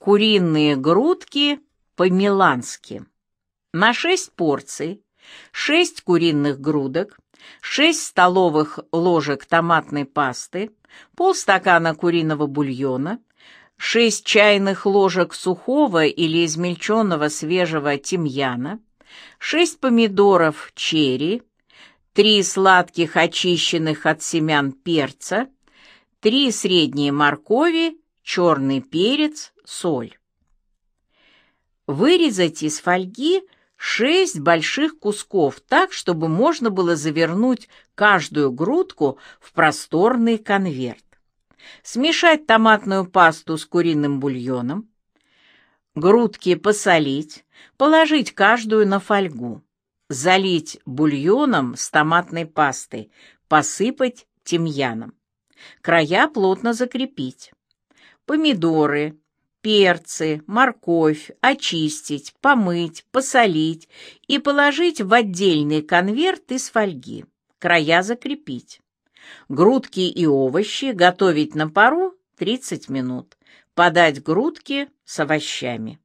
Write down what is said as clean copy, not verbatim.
Куриные грудки по-милански. На 6 порций 6 куриных грудок, 6 столовых ложек томатной пасты, полстакана куриного бульона, 6 чайных ложек сухого или измельченного свежего тимьяна, 6 помидоров черри, 3 сладких очищенных от семян перца, 3 средние моркови, черный перец, соль. Вырезать из фольги 6 больших кусков так, чтобы можно было завернуть каждую грудку в просторный конверт. Смешать томатную пасту с куриным бульоном. Грудки посолить, положить каждую на фольгу. Залить бульоном с томатной пастой, посыпать тимьяном. Края плотно закрепить. Помидоры, перцы, морковь очистить, помыть, посолить и положить в отдельный конверт из фольги. Края закрепить. Грудки и овощи готовить на пару 30 минут. Подать грудки с овощами.